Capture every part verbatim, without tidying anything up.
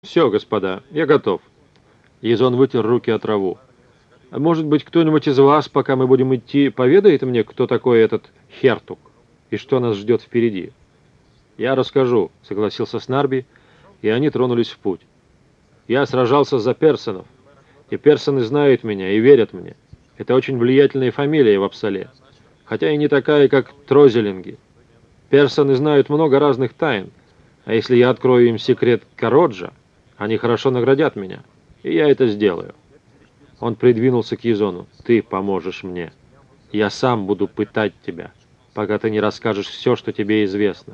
Все, господа, я готов. Езон вытер руки о траву. А может быть, кто-нибудь из вас, пока мы будем идти, поведает мне, кто такой этот Хертук и что нас ждет впереди? Я расскажу, согласился Снарби, и они тронулись в путь. Я сражался за персонов, и персоны знают меня и верят мне. Это очень влиятельная фамилия в Апсале, хотя и не такая, как Трозелинги. Персоны знают много разных тайн, а если я открою им секрет Кароджа, они хорошо наградят меня, и я это сделаю. Он придвинулся к Езону. «Ты поможешь мне. Я сам буду пытать тебя, пока ты не расскажешь все, что тебе известно».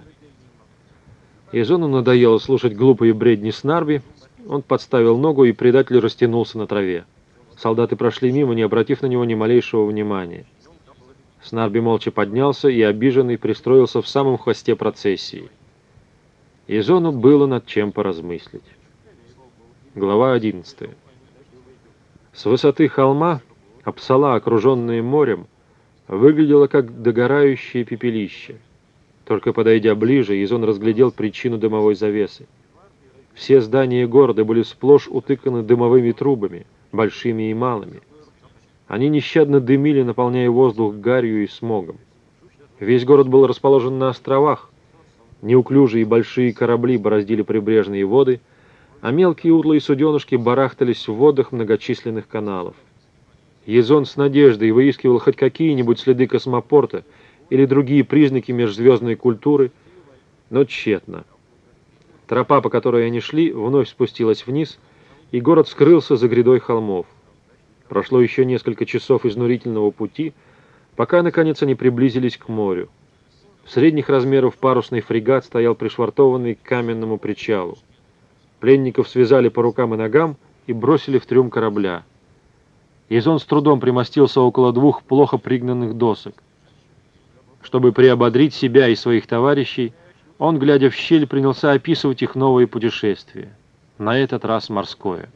Езону надоело слушать глупые бредни Снарби. Он подставил ногу, и предатель растянулся на траве. Солдаты прошли мимо, не обратив на него ни малейшего внимания. Снарби молча поднялся и, обиженный, пристроился в самом хвосте процессии. Езону было над чем поразмыслить. Глава одиннадцатая. С высоты холма Апсала, окруженная морем, выглядела как догорающее пепелище. Только подойдя ближе, Езон разглядел причину дымовой завесы. Все здания города были сплошь утыканы дымовыми трубами, большими и малыми. Они нещадно дымили, наполняя воздух гарью и смогом. Весь город был расположен на островах. Неуклюжие большие корабли бороздили прибрежные воды, а мелкие утлые суденышки барахтались в водах многочисленных каналов. Езон с надеждой выискивал хоть какие-нибудь следы космопорта или другие признаки межзвездной культуры, но тщетно. Тропа, по которой они шли, вновь спустилась вниз, и город скрылся за грядой холмов. Прошло еще несколько часов изнурительного пути, пока, наконец, они приблизились к морю. Средних размеров парусный фрегат стоял пришвартованный к каменному причалу. Пленников связали по рукам и ногам и бросили в трюм корабля. Езон с трудом примостился около двух плохо пригнанных досок. Чтобы приободрить себя и своих товарищей, он, глядя в щель, принялся описывать их новые путешествия. На этот раз морское.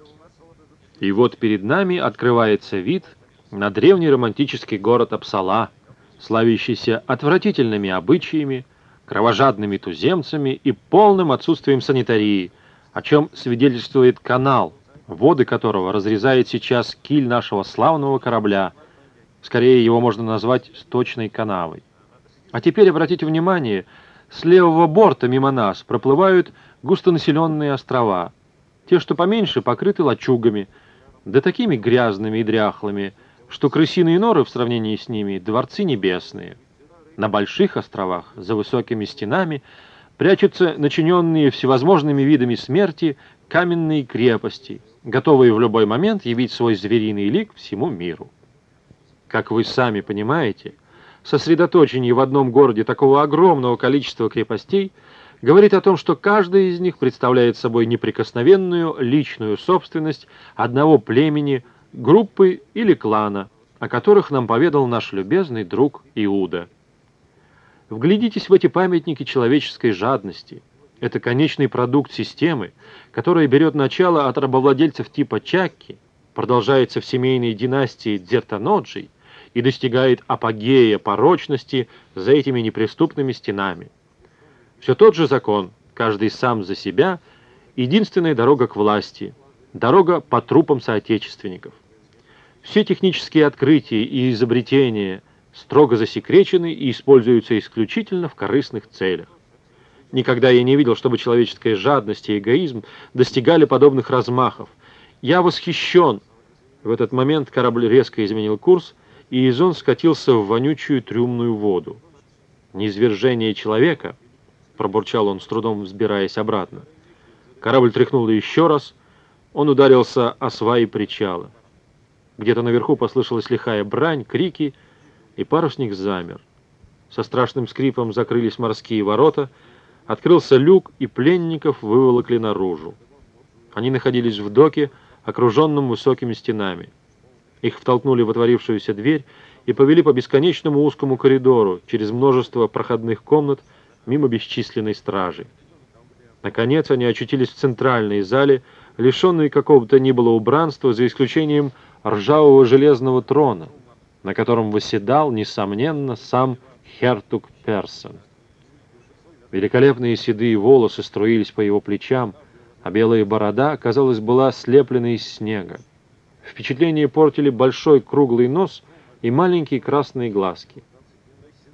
И вот перед нами открывается вид на древний романтический город Апсала, славящийся отвратительными обычаями, кровожадными туземцами и полным отсутствием санитарии, о чем свидетельствует канал, воды которого разрезает сейчас киль нашего славного корабля. Скорее, его можно назвать сточной канавой. А теперь обратите внимание, с левого борта мимо нас проплывают густонаселенные острова. Те, что поменьше, покрыты лачугами, да такими грязными и дряхлыми, что крысиные норы в сравнении с ними — дворцы небесные. На больших островах, за высокими стенами, прячутся начиненные всевозможными видами смерти каменные крепости, готовые в любой момент явить свой звериный лик всему миру. Как вы сами понимаете, сосредоточение в одном городе такого огромного количества крепостей говорит о том, что каждая из них представляет собой неприкосновенную личную собственность одного племени, группы или клана, о которых нам поведал наш любезный друг Иуда. Вглядитесь в эти памятники человеческой жадности. Это конечный продукт системы, которая берет начало от рабовладельцев типа Чакки, продолжается в семейной династии Дзертаноджи и достигает апогея порочности за этими неприступными стенами. Все тот же закон, каждый сам за себя, единственная дорога к власти, дорога по трупам соотечественников. Все технические открытия и изобретения строго засекречены и используются исключительно в корыстных целях. Никогда я не видел, чтобы человеческая жадность и эгоизм достигали подобных размахов. Я восхищен. В этот момент корабль резко изменил курс, и Езон скатился в вонючую трюмную воду. «Низвержение человека», — пробурчал он, с трудом взбираясь обратно. Корабль тряхнул еще раз, он ударился о сваи причала. Где-то наверху послышалась лихая брань, крики, и парусник замер. Со страшным скрипом закрылись морские ворота, открылся люк, и пленников выволокли наружу. Они находились в доке, окруженном высокими стенами. Их втолкнули в отворившуюся дверь и повели по бесконечному узкому коридору, через множество проходных комнат, мимо бесчисленной стражи. Наконец они очутились в центральной зале, лишенной какого бы то ни было убранства, за исключением ржавого железного трона, на котором восседал, несомненно, сам Хертук Персон. Великолепные седые волосы струились по его плечам, а белая борода, казалось, была слеплена из снега. Впечатление портили большой круглый нос и маленькие красные глазки.